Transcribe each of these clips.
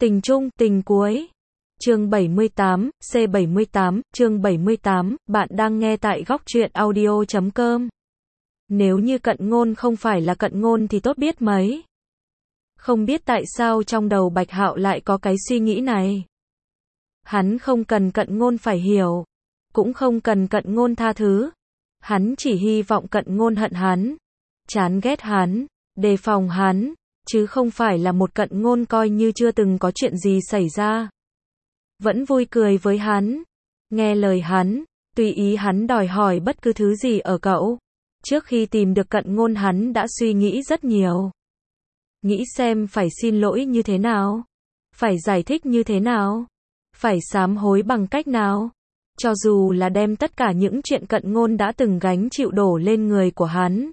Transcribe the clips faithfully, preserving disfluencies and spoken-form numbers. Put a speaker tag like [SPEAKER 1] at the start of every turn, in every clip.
[SPEAKER 1] Tình chung, tình cuối. Chương bảy mươi tám, C bảy mươi tám, chương bảy mươi tám, bạn đang nghe tại góc truyện audio chấm com. Nếu như Cận Ngôn không phải là Cận Ngôn thì tốt biết mấy. Không biết tại sao trong đầu Bạch Hạo lại có cái suy nghĩ này. Hắn không cần Cận Ngôn phải hiểu, cũng không cần Cận Ngôn tha thứ. Hắn chỉ hy vọng Cận Ngôn hận hắn, chán ghét hắn, đề phòng hắn, chứ không phải là một Cận Ngôn coi như chưa từng có chuyện gì xảy ra. Vẫn vui cười với hắn, nghe lời hắn, tùy ý hắn đòi hỏi bất cứ thứ gì ở cậu. Trước khi tìm được Cận Ngôn hắn đã suy nghĩ rất nhiều. Nghĩ xem phải xin lỗi như thế nào, phải giải thích như thế nào, phải sám hối bằng cách nào. Cho dù là đem tất cả những chuyện Cận Ngôn đã từng gánh chịu đổ lên người của hắn,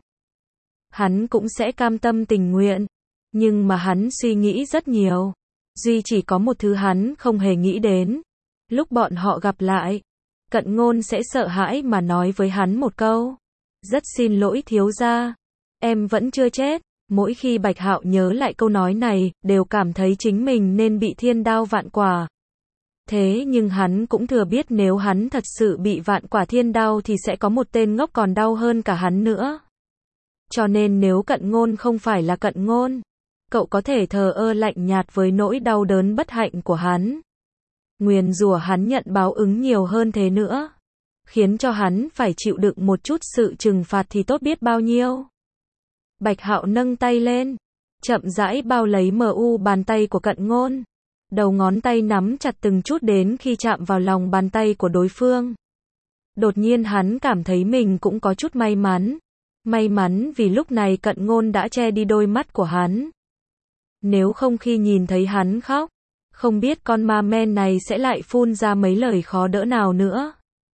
[SPEAKER 1] hắn cũng sẽ cam tâm tình nguyện. Nhưng mà hắn suy nghĩ rất nhiều. Duy chỉ có một thứ hắn không hề nghĩ đến. Lúc bọn họ gặp lại, Cận Ngôn sẽ sợ hãi mà nói với hắn một câu: rất xin lỗi thiếu gia, em vẫn chưa chết. Mỗi khi Bạch Hạo nhớ lại câu nói này, đều cảm thấy chính mình nên bị thiên đao vạn quả. Thế nhưng hắn cũng thừa biết nếu hắn thật sự bị vạn quả thiên đao thì sẽ có một tên ngốc còn đau hơn cả hắn nữa. Cho nên nếu Cận Ngôn không phải là Cận Ngôn, cậu có thể thờ ơ lạnh nhạt với nỗi đau đớn bất hạnh của hắn. Nguyền rủa hắn nhận báo ứng nhiều hơn thế nữa, khiến cho hắn phải chịu đựng một chút sự trừng phạt thì tốt biết bao nhiêu. Bạch Hạo nâng tay lên, chậm rãi bao lấy mờ u bàn tay của Cận Ngôn. Đầu ngón tay nắm chặt từng chút đến khi chạm vào lòng bàn tay của đối phương. Đột nhiên hắn cảm thấy mình cũng có chút may mắn. May mắn vì lúc này Cận Ngôn đã che đi đôi mắt của hắn. Nếu không khi nhìn thấy hắn khóc, không biết con ma men này sẽ lại phun ra mấy lời khó đỡ nào nữa.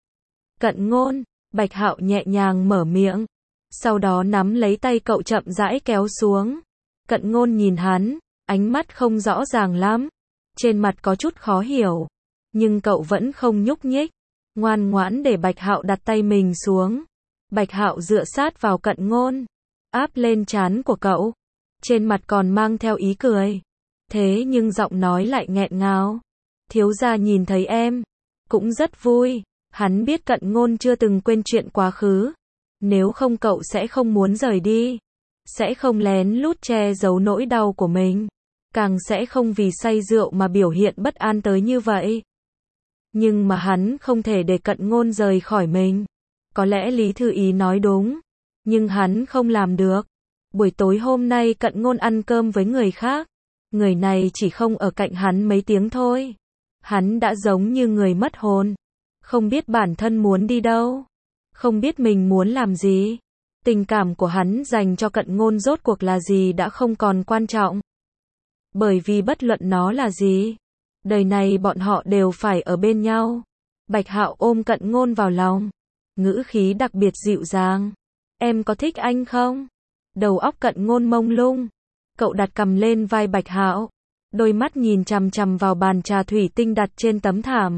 [SPEAKER 1] Cận Ngôn, Bạch Hạo nhẹ nhàng mở miệng, sau đó nắm lấy tay cậu chậm rãi kéo xuống. Cận Ngôn nhìn hắn, ánh mắt không rõ ràng lắm, trên mặt có chút khó hiểu, nhưng cậu vẫn không nhúc nhích, ngoan ngoãn để Bạch Hạo đặt tay mình xuống. Bạch Hạo dựa sát vào Cận Ngôn, áp lên trán của cậu, trên mặt còn mang theo ý cười. Thế nhưng giọng nói lại nghẹn ngào. Thiếu gia nhìn thấy em, cũng rất vui. Hắn biết Cận Ngôn chưa từng quên chuyện quá khứ. Nếu không cậu sẽ không muốn rời đi, sẽ không lén lút che giấu nỗi đau của mình, càng sẽ không vì say rượu mà biểu hiện bất an tới như vậy. Nhưng mà hắn không thể để Cận Ngôn rời khỏi mình. Có lẽ Lý Thư Ý nói đúng, nhưng hắn không làm được. Buổi tối hôm nay Cận Ngôn ăn cơm với người khác. Người này chỉ không ở cạnh hắn mấy tiếng thôi. Hắn đã giống như người mất hồn. Không biết bản thân muốn đi đâu. Không biết mình muốn làm gì. Tình cảm của hắn dành cho Cận Ngôn rốt cuộc là gì đã không còn quan trọng. Bởi vì bất luận nó là gì, đời này bọn họ đều phải ở bên nhau. Bạch Hạo ôm Cận Ngôn vào lòng, ngữ khí đặc biệt dịu dàng. Em có thích anh không? Đầu óc Cận Ngôn mông lung. Cậu đặt cầm lên vai Bạch Hạo, đôi mắt nhìn chằm chằm vào bàn trà thủy tinh đặt trên tấm thảm.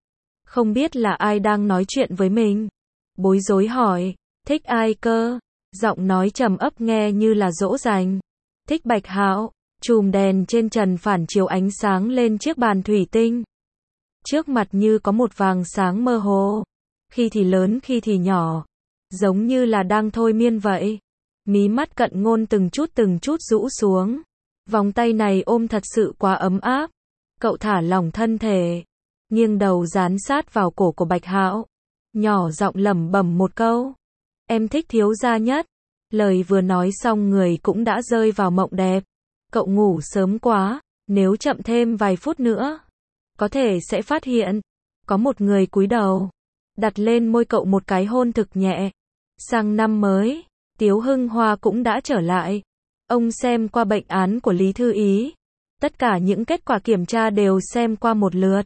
[SPEAKER 1] Không biết là ai đang nói chuyện với mình. Bối rối hỏi, thích ai cơ? Giọng nói trầm ấp nghe như là dỗ dành. Thích Bạch Hạo. Chùm đèn trên trần phản chiếu ánh sáng lên chiếc bàn thủy tinh. Trước mặt như có một vàng sáng mơ hồ, khi thì lớn khi thì nhỏ, giống như là đang thôi miên vậy. Mí mắt Cận Ngôn từng chút từng chút rũ xuống. Vòng tay này ôm thật sự quá ấm áp. Cậu thả lỏng thân thể, nghiêng đầu dán sát vào cổ của Bạch Hạo, nhỏ giọng lẩm bẩm một câu: em thích thiếu gia nhất. Lời vừa nói xong người cũng đã rơi vào mộng đẹp. Cậu ngủ sớm quá, nếu chậm thêm vài phút nữa, có thể sẽ phát hiện có một người cúi đầu, đặt lên môi cậu một cái hôn thực nhẹ. Sang năm mới, Tiếu Hưng Hoa cũng đã trở lại. Ông xem qua bệnh án của Lý Thư Ý, tất cả những kết quả kiểm tra đều xem qua một lượt.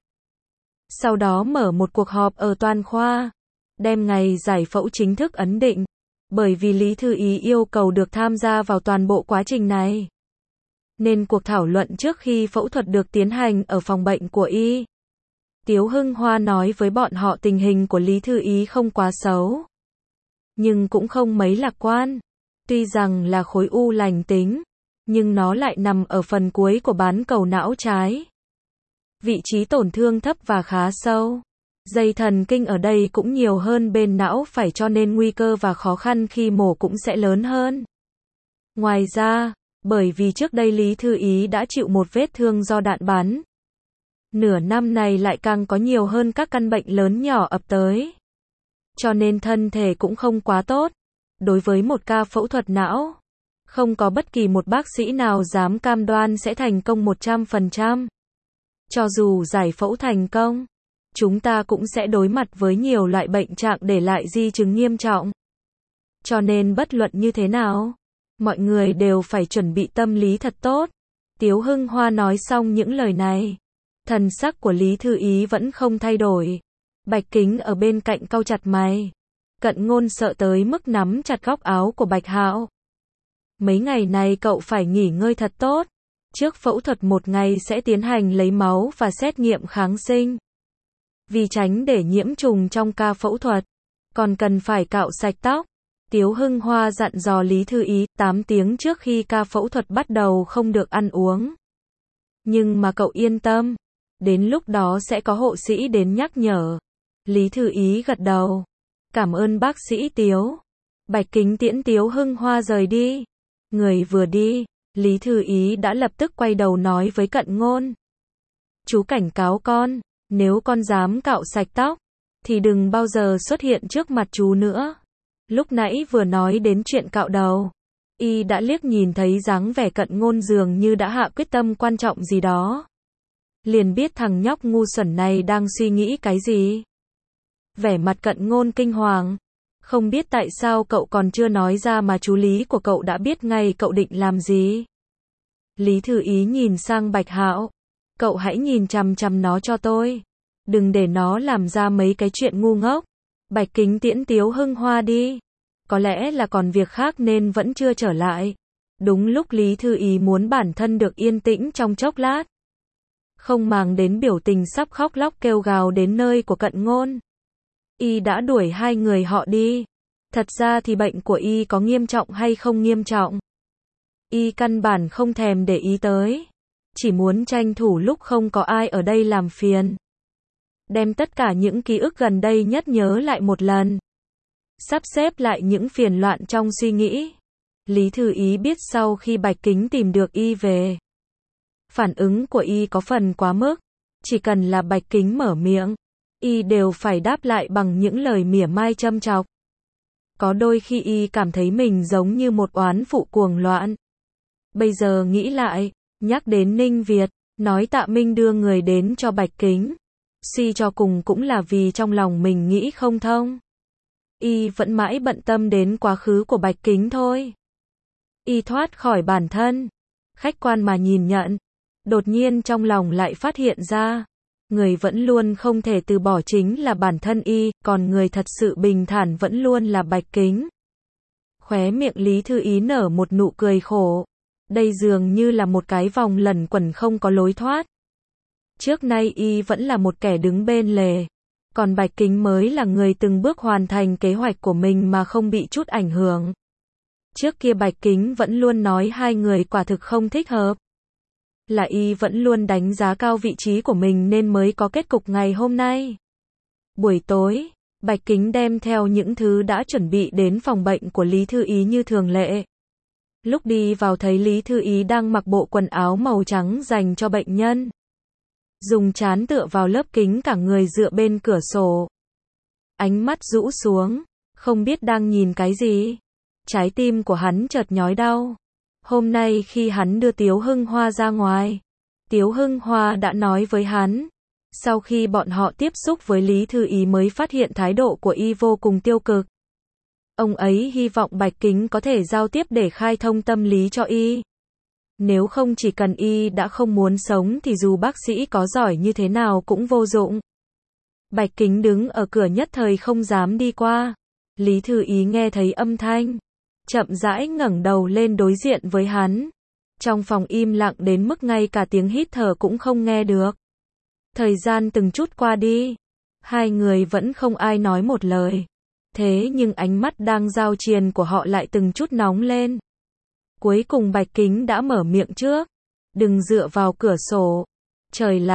[SPEAKER 1] Sau đó mở một cuộc họp ở toàn khoa, đem ngày giải phẫu chính thức ấn định, bởi vì Lý Thư Ý yêu cầu được tham gia vào toàn bộ quá trình này. Nên cuộc thảo luận trước khi phẫu thuật được tiến hành ở phòng bệnh của y. Tiếu Hưng Hoa nói với bọn họ tình hình của Lý Thư Ý không quá xấu, nhưng cũng không mấy lạc quan. Tuy rằng là khối u lành tính, nhưng nó lại nằm ở phần cuối của bán cầu não trái. vị trí tổn thương thấp và khá sâu. Dây thần kinh ở đây cũng nhiều hơn bên não phải cho nên nguy cơ và khó khăn khi mổ cũng sẽ lớn hơn. Ngoài ra, bởi vì trước đây Lý Thư Ý đã chịu một vết thương do đạn bắn. Nửa năm này lại càng có nhiều hơn các căn bệnh lớn nhỏ ập tới. Cho nên thân thể cũng không quá tốt. Đối với một ca phẫu thuật não, không có bất kỳ một bác sĩ nào dám cam đoan sẽ thành công một trăm phần trăm. Cho dù giải phẫu thành công, chúng ta cũng sẽ đối mặt với nhiều loại bệnh trạng để lại di chứng nghiêm trọng. Cho nên bất luận như thế nào, mọi người đều phải chuẩn bị tâm lý thật tốt. Tiếu Hưng Hoa nói xong những lời này, thần sắc của Lý Thư Ý vẫn không thay đổi. Bạch Kính ở bên cạnh cau chặt mày. Cận Ngôn sợ tới mức nắm chặt góc áo của Bạch Hạo. Mấy ngày này cậu phải nghỉ ngơi thật tốt. Trước phẫu thuật một ngày sẽ tiến hành lấy máu và xét nghiệm kháng sinh. Vì tránh để nhiễm trùng trong ca phẫu thuật, còn cần phải cạo sạch tóc. Tiếu Hưng Hoa dặn dò Lý Thư Ý, tám tiếng trước khi ca phẫu thuật bắt đầu không được ăn uống. Nhưng mà cậu yên tâm, đến lúc đó sẽ có hộ sĩ đến nhắc nhở. Lý Thư Ý gật đầu. Cảm ơn bác sĩ Tiếu. Bạch Kính tiễn Tiếu Hưng Hoa rời đi. Người vừa đi, Lý Thư Ý đã lập tức quay đầu nói với Cận Ngôn. Chú cảnh cáo con, nếu con dám cạo sạch tóc, thì đừng bao giờ xuất hiện trước mặt chú nữa. Lúc nãy vừa nói đến chuyện cạo đầu, y đã liếc nhìn thấy dáng vẻ Cận Ngôn dường như đã hạ quyết tâm quan trọng gì đó. Liền biết thằng nhóc ngu xuẩn này đang suy nghĩ cái gì. Vẻ mặt Cận Ngôn kinh hoàng. Không biết tại sao cậu còn chưa nói ra mà chú Lý của cậu đã biết ngay cậu định làm gì. Lý Thư Ý nhìn sang Bạch Hạo. Cậu hãy nhìn chằm chằm nó cho tôi. Đừng để nó làm ra mấy cái chuyện ngu ngốc. Bạch Kính tiễn Tiếu Hưng Hoa đi. Có lẽ là còn việc khác nên vẫn chưa trở lại. Đúng lúc Lý Thư Ý muốn bản thân được yên tĩnh trong chốc lát. Không màng đến biểu tình sắp khóc lóc kêu gào đến nơi của Cận Ngôn. Y đã đuổi hai người họ đi. Thật ra thì bệnh của Y có nghiêm trọng hay không nghiêm trọng, Y căn bản không thèm để ý tới. Chỉ muốn tranh thủ lúc không có ai ở đây làm phiền. Đem tất cả những ký ức gần đây nhất nhớ lại một lần. Sắp xếp lại những phiền loạn trong suy nghĩ. Lý Thư Ý biết sau khi Bạch Kính tìm được Y về, phản ứng của Y có phần quá mức. Chỉ cần là Bạch Kính mở miệng, Y đều phải đáp lại bằng những lời mỉa mai châm chọc. Có đôi khi Y cảm thấy mình giống như một oán phụ cuồng loạn. Bây giờ nghĩ lại, nhắc đến Ninh Việt, nói Tạ Minh đưa người đến cho Bạch Kính, suy cho cùng cũng là vì trong lòng mình nghĩ không thông. Y vẫn mãi bận tâm đến quá khứ của Bạch Kính thôi. Y thoát khỏi bản thân, khách quan mà nhìn nhận. Đột nhiên trong lòng lại phát hiện ra, người vẫn luôn không thể từ bỏ chính là bản thân Y, còn người thật sự bình thản vẫn luôn là Bạch Kính. Khóe miệng Lý Thư Ý nở một nụ cười khổ. Đây dường như là một cái vòng lẩn quẩn không có lối thoát. Trước nay Y vẫn là một kẻ đứng bên lề, còn Bạch Kính mới là người từng bước hoàn thành kế hoạch của mình mà không bị chút ảnh hưởng. Trước kia Bạch Kính vẫn luôn nói hai người quả thực không thích hợp. Là Y vẫn luôn đánh giá cao vị trí của mình nên mới có kết cục ngày hôm nay. Buổi tối, Bạch Kính đem theo những thứ đã chuẩn bị đến phòng bệnh của Lý Thư Ý như thường lệ. Lúc đi vào thấy Lý Thư Ý đang mặc bộ quần áo màu trắng dành cho bệnh nhân. Dùng trán tựa vào lớp kính cả người dựa bên cửa sổ. Ánh mắt rũ xuống, không biết đang nhìn cái gì. Trái tim của hắn chợt nhói đau. Hôm nay khi hắn đưa Tiếu Hưng Hoa ra ngoài, Tiếu Hưng Hoa đã nói với hắn. Sau khi bọn họ tiếp xúc với Lý Thư Ý mới phát hiện thái độ của Y vô cùng tiêu cực. Ông ấy hy vọng Bạch Kính có thể giao tiếp để khai thông tâm lý cho Y. Nếu không chỉ cần Y đã không muốn sống thì dù bác sĩ có giỏi như thế nào cũng vô dụng. Bạch Kính đứng ở cửa nhất thời không dám đi qua. Lý Thư Ý nghe thấy âm thanh, chậm rãi ngẩng đầu lên đối diện với hắn. Trong phòng im lặng đến mức ngay cả tiếng hít thở cũng không nghe được. Thời gian từng chút qua đi, hai người vẫn không ai nói một lời. Thế nhưng ánh mắt đang giao triền của họ lại từng chút nóng lên. Cuối cùng Bạch Kính đã mở miệng trước. Đừng dựa vào cửa sổ. Trời lạnh,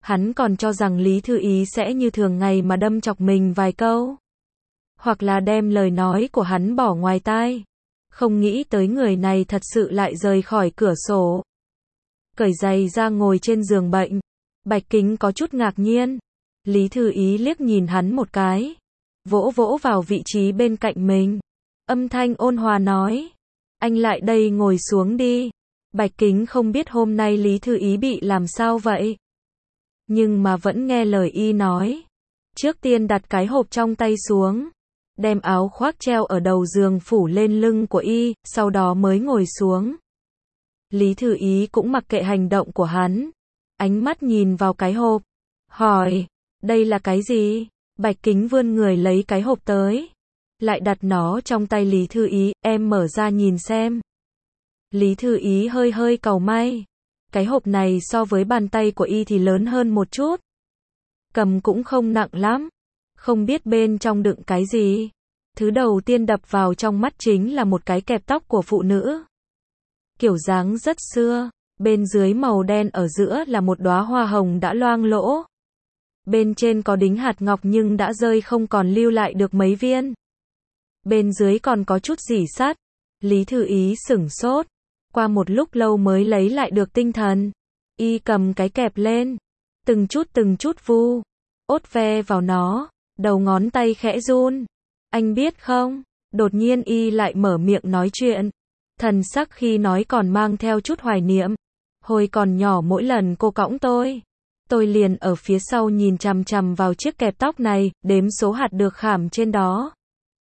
[SPEAKER 1] Hắn còn cho rằng Lý Thư Ý sẽ như thường ngày mà đâm chọc mình vài câu. Hoặc là đem lời nói của hắn bỏ ngoài tai. Không nghĩ tới người này thật sự lại rời khỏi cửa sổ. Cởi giày ra ngồi trên giường bệnh. Bạch Kính có chút ngạc nhiên. Lý Thư Ý liếc nhìn hắn một cái. Vỗ vỗ vào vị trí bên cạnh mình. Âm thanh ôn hòa nói. Anh lại đây ngồi xuống đi. Bạch Kính không biết hôm nay Lý Thư Ý bị làm sao vậy. Nhưng mà vẫn nghe lời y nói. Trước tiên đặt cái hộp trong tay xuống. Đem áo khoác treo ở đầu giường phủ lên lưng của y, sau đó mới ngồi xuống. Lý Thư Ý cũng mặc kệ hành động của hắn. Ánh mắt nhìn vào cái hộp. Hỏi, đây là cái gì? Bạch Kính vươn người lấy cái hộp tới. Lại đặt nó trong tay Lý Thư Ý, em mở ra nhìn xem. Lý Thư Ý hơi hơi cau mày. Cái hộp này so với bàn tay của y thì lớn hơn một chút. Cầm cũng không nặng lắm. Không biết bên trong đựng cái gì. Thứ đầu tiên đập vào trong mắt chính là một cái kẹp tóc của phụ nữ. Kiểu dáng rất xưa. Bên dưới màu đen, ở giữa là một đóa hoa hồng đã loang lỗ. Bên trên có đính hạt ngọc nhưng đã rơi không còn lưu lại được mấy viên. Bên dưới còn có chút rỉ sắt. Lý Thư Ý sửng sốt. Qua một lúc lâu mới lấy lại được tinh thần. Y cầm cái kẹp lên. Từng chút từng chút vu. Ốt ve vào nó. Đầu ngón tay khẽ run. Anh biết không? Đột nhiên y lại mở miệng nói chuyện. Thần sắc khi nói còn mang theo chút hoài niệm. Hồi còn nhỏ mỗi lần cô cõng tôi. Tôi liền ở phía sau nhìn chằm chằm vào chiếc kẹp tóc này, đếm số hạt được khảm trên đó.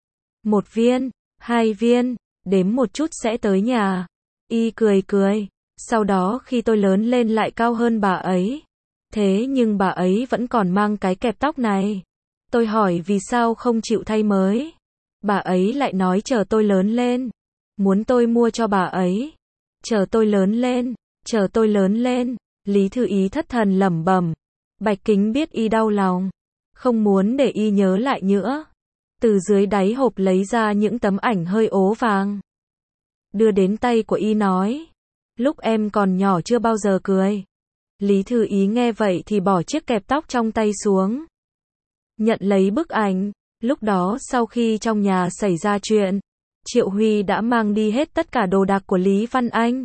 [SPEAKER 1] Một viên, hai viên, đếm một chút sẽ tới nhà. Y cười cười. Sau đó khi tôi lớn lên lại cao hơn bà ấy. Thế nhưng bà ấy vẫn còn mang cái kẹp tóc này. Tôi hỏi vì sao không chịu thay mới. Bà ấy lại nói chờ tôi lớn lên. Muốn tôi mua cho bà ấy. Chờ tôi lớn lên, chờ tôi lớn lên. Lý Thư Ý thất thần lẩm bẩm. Bạch Kính biết y đau lòng. Không muốn để y nhớ lại nữa. Từ dưới đáy hộp lấy ra những tấm ảnh hơi ố vàng. Đưa đến tay của y nói. Lúc em còn nhỏ chưa bao giờ cười. Lý Thư Ý nghe vậy thì bỏ chiếc kẹp tóc trong tay xuống. Nhận lấy bức ảnh. Lúc đó sau khi trong nhà xảy ra chuyện, Triệu Huy đã mang đi hết tất cả đồ đạc của Lý Văn Anh.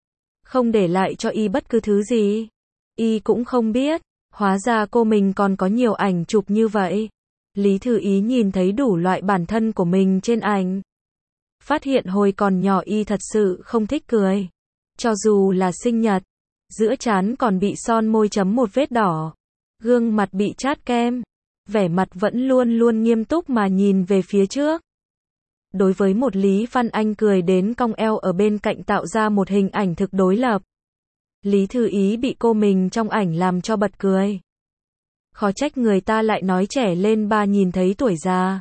[SPEAKER 1] Không để lại cho y bất cứ thứ gì. Y cũng không biết. Hóa ra cô mình còn có nhiều ảnh chụp như vậy. Lý Thư Ý nhìn thấy đủ loại bản thân của mình trên ảnh. Phát hiện hồi còn nhỏ y thật sự không thích cười. Cho dù là sinh nhật, giữa trán còn bị son môi chấm một vết đỏ. Gương mặt bị chát kem. Vẻ mặt vẫn luôn luôn nghiêm túc mà nhìn về phía trước. Đối với một Lý Văn Anh cười đến cong eo ở bên cạnh tạo ra một hình ảnh thực đối lập. Lý Thư Ý bị cô mình trong ảnh làm cho bật cười. Khó trách người ta lại nói trẻ lên ba nhìn thấy tuổi già.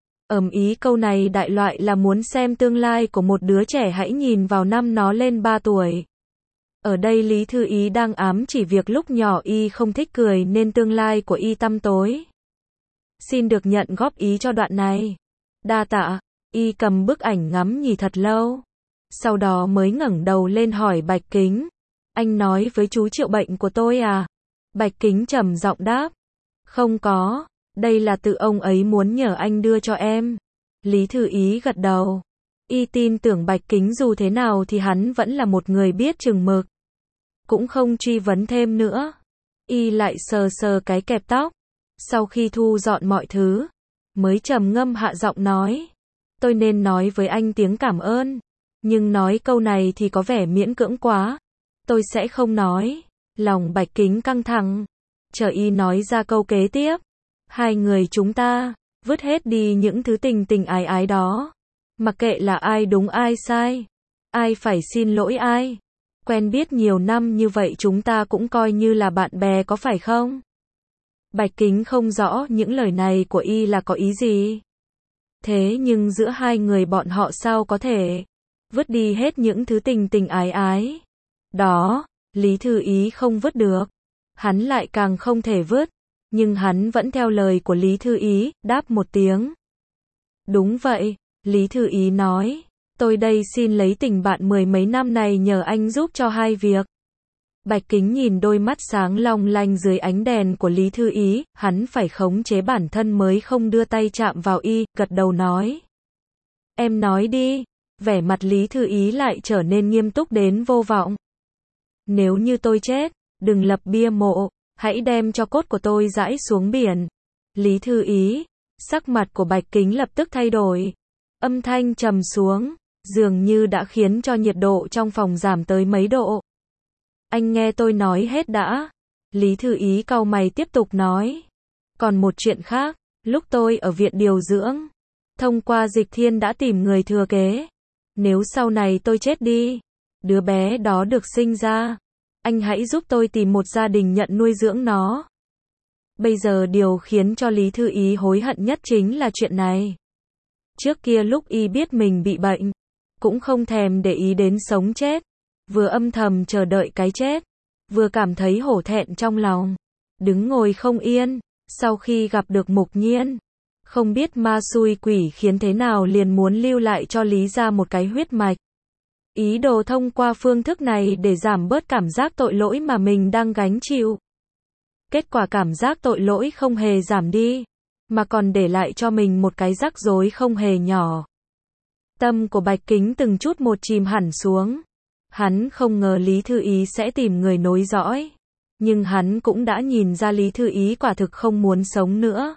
[SPEAKER 1] Ầm ý câu này đại loại là muốn xem tương lai của một đứa trẻ hãy nhìn vào năm nó lên ba tuổi. Ở đây Lý Thư Ý đang ám chỉ việc lúc nhỏ y không thích cười nên tương lai của y tăm tối. Xin được nhận góp ý cho đoạn này. Đa tạ. Y cầm bức ảnh ngắm nhìn thật lâu. Sau đó mới ngẩng đầu lên hỏi Bạch Kính. Anh nói với chú Triệu bệnh của tôi à? Bạch Kính trầm giọng đáp. Không có. Đây là tự ông ấy muốn nhờ anh đưa cho em. Lý Thư Ý gật đầu. Y tin tưởng Bạch Kính dù thế nào thì hắn vẫn là một người biết chừng mực. Cũng không truy vấn thêm nữa. Y lại sờ sờ cái kẹp tóc. Sau khi thu dọn mọi thứ, mới trầm ngâm hạ giọng nói. Tôi nên nói với anh tiếng cảm ơn. Nhưng nói câu này thì có vẻ miễn cưỡng quá. Tôi sẽ không nói. Lòng Bạch Kính căng thẳng. Chờ y nói ra câu kế tiếp. Hai người chúng ta, vứt hết đi những thứ tình tình ái ái đó. Mặc kệ là ai đúng ai sai. Ai phải xin lỗi ai. Quen biết nhiều năm như vậy chúng ta cũng coi như là bạn bè có phải không? Bạch Kính không rõ những lời này của y là có ý gì. Thế nhưng giữa hai người bọn họ sao có thể vứt đi hết những thứ tình tình ái ái. Đó, Lý Thư Ý không vứt được. Hắn lại càng không thể vứt. Nhưng hắn vẫn theo lời của Lý Thư Ý, đáp một tiếng. Đúng vậy, Lý Thư Ý nói. Tôi đây xin lấy tình bạn mười mấy năm này nhờ anh giúp cho hai việc. Bạch Kính nhìn đôi mắt sáng long lanh dưới ánh đèn của Lý Thư Ý, hắn phải khống chế bản thân mới không đưa tay chạm vào y, gật đầu nói. Em nói đi. Vẻ mặt Lý Thư Ý lại trở nên nghiêm túc đến vô vọng. Nếu như tôi chết, đừng lập bia mộ, hãy đem cho cốt của tôi rải xuống biển. Lý Thư Ý, sắc mặt của Bạch Kính lập tức thay đổi. Âm thanh trầm xuống, dường như đã khiến cho nhiệt độ trong phòng giảm tới mấy độ. Anh nghe tôi nói hết đã. Lý Thư Ý cau mày tiếp tục nói. Còn một chuyện khác, lúc tôi ở viện điều dưỡng, thông qua Dịch Thiên đã tìm người thừa kế. Nếu sau này tôi chết đi, đứa bé đó được sinh ra, anh hãy giúp tôi tìm một gia đình nhận nuôi dưỡng nó. Bây giờ điều khiến cho Lý Thư Ý hối hận nhất chính là chuyện này. Trước kia lúc y biết mình bị bệnh, cũng không thèm để ý đến sống chết, vừa âm thầm chờ đợi cái chết, vừa cảm thấy hổ thẹn trong lòng, đứng ngồi không yên. Sau khi gặp được Mục Nhiên, không biết ma xui quỷ khiến thế nào liền muốn lưu lại cho Lý gia một cái huyết mạch. Ý đồ thông qua phương thức này để giảm bớt cảm giác tội lỗi mà mình đang gánh chịu. Kết quả cảm giác tội lỗi không hề giảm đi, mà còn để lại cho mình một cái rắc rối không hề nhỏ. Tâm của Bạch Kính từng chút một chìm hẳn xuống. Hắn không ngờ Lý Thư Ý sẽ tìm người nối dõi. Nhưng hắn cũng đã nhìn ra Lý Thư Ý quả thực không muốn sống nữa.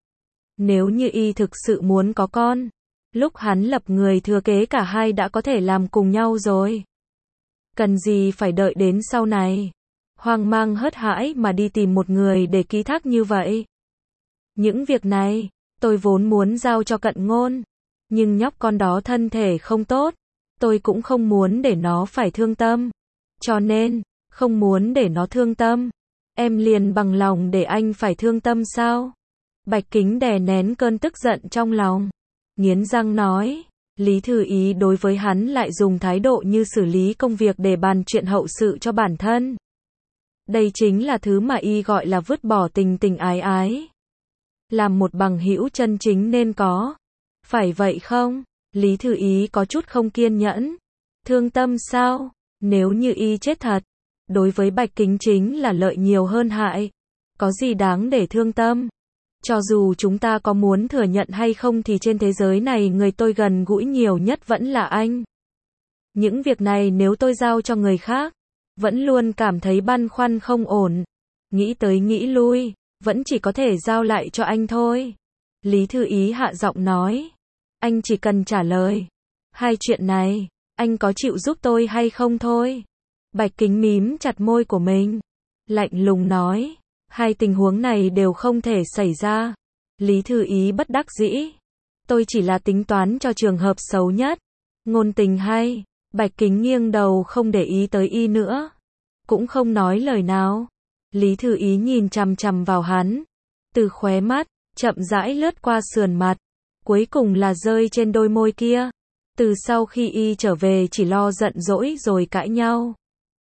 [SPEAKER 1] Nếu như y thực sự muốn có con, lúc hắn lập người thừa kế cả hai đã có thể làm cùng nhau rồi. Cần gì phải đợi đến sau này. Hoang mang hớt hãi mà đi tìm một người để ký thác như vậy. Những việc này, tôi vốn muốn giao cho Cận Ngôn. Nhưng nhóc con đó thân thể không tốt. Tôi cũng không muốn để nó phải thương tâm. Cho nên, không muốn để nó thương tâm. Em liền bằng lòng để anh phải thương tâm sao? Bạch Kính đè nén cơn tức giận trong lòng. Nghiến răng nói. Lý Thư Ý đối với hắn lại dùng thái độ như xử lý công việc để bàn chuyện hậu sự cho bản thân. Đây chính là thứ mà y gọi là vứt bỏ tình tình ái ái. Làm một bằng hữu chân chính nên có. Phải vậy không? Lý Thư Ý có chút không kiên nhẫn. Thương tâm sao? Nếu như y chết thật, đối với Bạch Kính chính là lợi nhiều hơn hại. Có gì đáng để thương tâm? Cho dù chúng ta có muốn thừa nhận hay không thì trên thế giới này người tôi gần gũi nhiều nhất vẫn là anh. Những việc này nếu tôi giao cho người khác, vẫn luôn cảm thấy băn khoăn không ổn. Nghĩ tới nghĩ lui, vẫn chỉ có thể giao lại cho anh thôi. Lý Thư Ý hạ giọng nói. Anh chỉ cần trả lời. Hai chuyện này, anh có chịu giúp tôi hay không thôi. Bạch Kính mím chặt môi của mình. Lạnh lùng nói. Hai tình huống này đều không thể xảy ra. Lý Thư Ý bất đắc dĩ. Tôi chỉ là tính toán cho trường hợp xấu nhất. Ngôn tình hay. Bạch Kính nghiêng đầu không để ý tới y nữa. Cũng không nói lời nào. Lý Thư Ý nhìn chằm chằm vào hắn. Từ khóe mắt, chậm rãi lướt qua sườn mặt. Cuối cùng là rơi trên đôi môi kia. Từ sau khi y trở về chỉ lo giận dỗi rồi cãi nhau.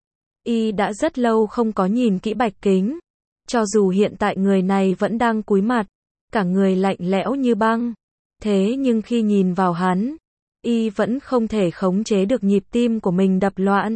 [SPEAKER 1] Y đã rất lâu không có nhìn kỹ Bạch Kính. Cho dù hiện tại người này vẫn đang cúi mặt, cả người lạnh lẽo như băng. Thế nhưng khi nhìn vào hắn, y vẫn không thể khống chế được nhịp tim của mình đập loạn.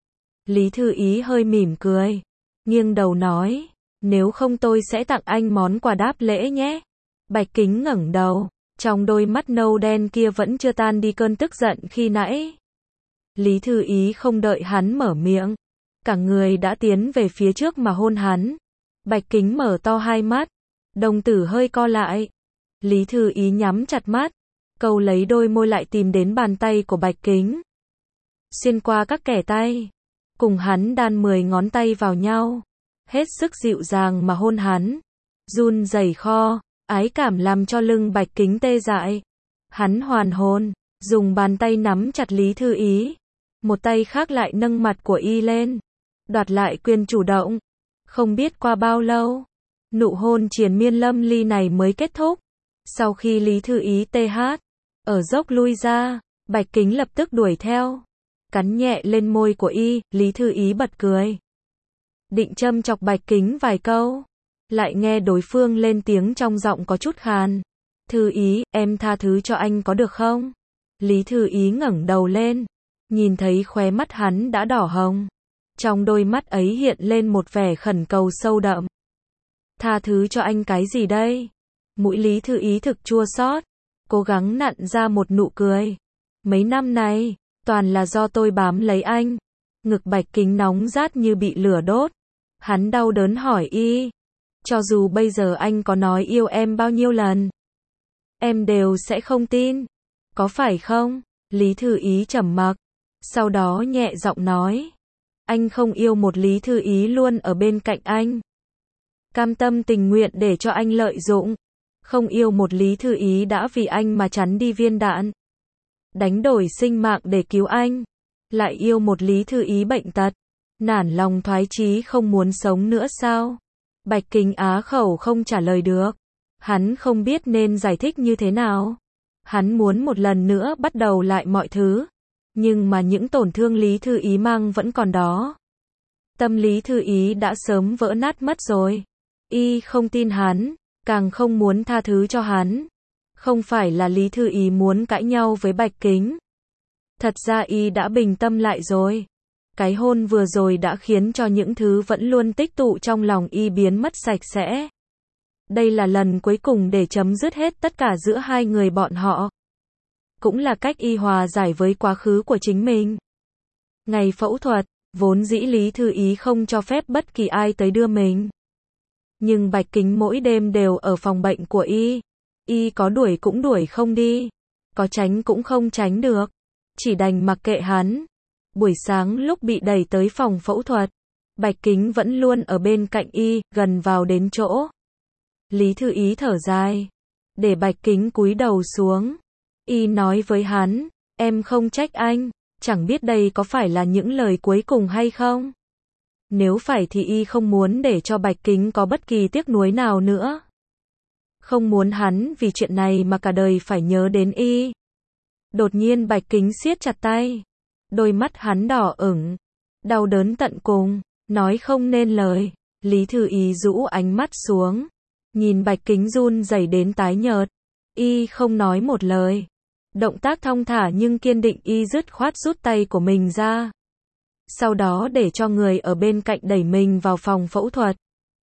[SPEAKER 1] Lý Thư Ý hơi mỉm cười, nghiêng đầu nói, nếu không tôi sẽ tặng anh món quà đáp lễ nhé. Bạch Kính ngẩng đầu, trong đôi mắt nâu đen kia vẫn chưa tan đi cơn tức giận khi nãy. Lý Thư Ý không đợi hắn mở miệng, cả người đã tiến về phía trước mà hôn hắn. Bạch Kính mở to hai mắt, đồng tử hơi co lại. Lý Thư Ý nhắm chặt mắt, câu lấy đôi môi lại tìm đến bàn tay của Bạch Kính. Xuyên qua các kẻ tay, cùng hắn đan mười ngón tay vào nhau, hết sức dịu dàng mà hôn hắn. Run rẩy kho, ái cảm làm cho lưng Bạch Kính tê dại. Hắn hoàn hồn, dùng bàn tay nắm chặt Lý Thư Ý, một tay khác lại nâng mặt của y lên, đoạt lại quyền chủ động. Không biết qua bao lâu, nụ hôn triền miên lâm ly này mới kết thúc. Sau khi Lý Thư Ý tê hát, ở dốc lui ra, Bạch Kính lập tức đuổi theo, cắn nhẹ lên môi của y. Lý Thư Ý bật cười, định châm chọc Bạch Kính vài câu, lại nghe đối phương lên tiếng trong giọng có chút khàn. Thư Ý, em tha thứ cho anh có được không? Lý Thư Ý ngẩng đầu lên, nhìn thấy khóe mắt hắn đã đỏ hồng. Trong đôi mắt ấy hiện lên một vẻ khẩn cầu sâu đậm. Tha thứ cho anh cái gì đây? Mũi Lý Thư Ý thực chua xót, cố gắng nặn ra một nụ cười. Mấy năm này, toàn là do tôi bám lấy anh. Ngực Bạch Kính nóng rát như bị lửa đốt. Hắn đau đớn hỏi y. Cho dù bây giờ anh có nói yêu em bao nhiêu lần, em đều sẽ không tin. Có phải không? Lý Thư Ý trầm mặc. Sau đó nhẹ giọng nói. Anh không yêu một Lý Thư Ý luôn ở bên cạnh anh. Cam tâm tình nguyện để cho anh lợi dụng. Không yêu một Lý Thư Ý đã vì anh mà chắn đi viên đạn. Đánh đổi sinh mạng để cứu anh. Lại yêu một Lý Thư Ý bệnh tật. Nản lòng thoái chí không muốn sống nữa sao? Bạch Kính á khẩu không trả lời được. Hắn không biết nên giải thích như thế nào. Hắn muốn một lần nữa bắt đầu lại mọi thứ. Nhưng mà những tổn thương Lý Thư Ý mang vẫn còn đó. Tâm Lý Thư Ý đã sớm vỡ nát mất rồi. Y không tin hắn, càng không muốn tha thứ cho hắn. Không phải là Lý Thư Ý muốn cãi nhau với Bạch Kính. Thật ra Y đã bình tâm lại rồi. Cái hôn vừa rồi đã khiến cho những thứ vẫn luôn tích tụ trong lòng Y biến mất sạch sẽ. Đây là lần cuối cùng để chấm dứt hết tất cả giữa hai người bọn họ. Cũng là cách Y hòa giải với quá khứ của chính mình. Ngày phẫu thuật, vốn dĩ Lý Thư Ý không cho phép bất kỳ ai tới đưa mình. Nhưng Bạch Kính mỗi đêm đều ở phòng bệnh của Y. Y có đuổi cũng đuổi không đi. Có tránh cũng không tránh được. Chỉ đành mặc kệ hắn. Buổi sáng lúc bị đẩy tới phòng phẫu thuật, Bạch Kính vẫn luôn ở bên cạnh Y, gần vào đến chỗ. Lý Thư Ý thở dài. Để Bạch Kính cúi đầu xuống. Y nói với hắn, em không trách anh, chẳng biết đây có phải là những lời cuối cùng hay không. Nếu phải thì Y không muốn để cho Bạch Kính có bất kỳ tiếc nuối nào nữa. Không muốn hắn vì chuyện này mà cả đời phải nhớ đến Y. Đột nhiên Bạch Kính siết chặt tay. Đôi mắt hắn đỏ ửng. Đau đớn tận cùng. Nói không nên lời. Lý Thư Ý rũ ánh mắt xuống. Nhìn Bạch Kính run rẩy đến tái nhợt. Y không nói một lời. Động tác thong thả nhưng kiên định Y dứt khoát rút tay của mình ra. Sau đó để cho người ở bên cạnh đẩy mình vào phòng phẫu thuật.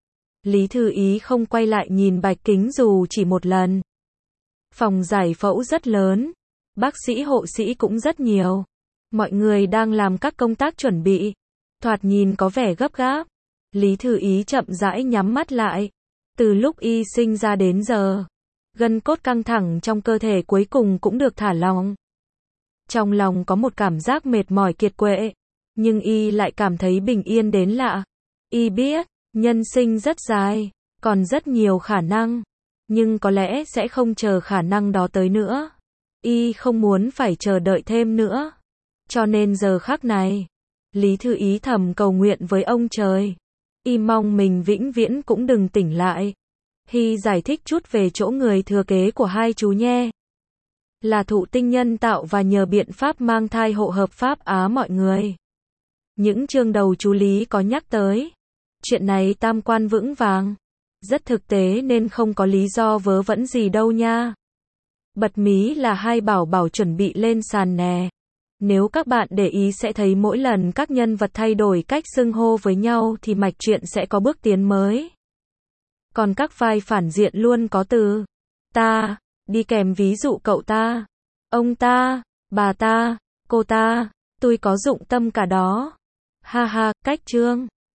[SPEAKER 1] Lý Thư Ý không quay lại nhìn Bạch Kính dù chỉ một lần. Phòng giải phẫu rất lớn. Bác sĩ hộ sĩ cũng rất nhiều. Mọi người đang làm các công tác chuẩn bị. Thoạt nhìn có vẻ gấp gáp. Lý Thư Ý chậm rãi nhắm mắt lại. Từ lúc Y sinh ra đến giờ, gân cốt căng thẳng trong cơ thể cuối cùng cũng được thả lỏng. Trong lòng có một cảm giác mệt mỏi kiệt quệ. Nhưng Y lại cảm thấy bình yên đến lạ. Y biết, nhân sinh rất dài, còn rất nhiều khả năng. Nhưng có lẽ sẽ không chờ khả năng đó tới nữa. Y không muốn phải chờ đợi thêm nữa. Cho nên giờ khắc này, Lý Thư Ý thầm cầu nguyện với ông trời. Y mong mình vĩnh viễn cũng đừng tỉnh lại. Hy giải thích chút về chỗ người thừa kế của hai chú nhé. Là thụ tinh nhân tạo và nhờ biện pháp mang thai hộ hợp pháp á mọi người. Những chương đầu chú Lý có nhắc tới. Chuyện này tam quan vững vàng. Rất thực tế nên không có lý do vớ vẩn gì đâu nha. Bật mí là hai bảo bảo chuẩn bị lên sàn nè. Nếu các bạn để ý sẽ thấy mỗi lần các nhân vật thay đổi cách xưng hô với nhau thì mạch truyện sẽ có bước tiến mới. Còn các vai phản diện luôn có từ ta, đi kèm ví dụ cậu ta, ông ta, bà ta, cô ta, tôi có dụng tâm cả đó. Ha ha, cách chương.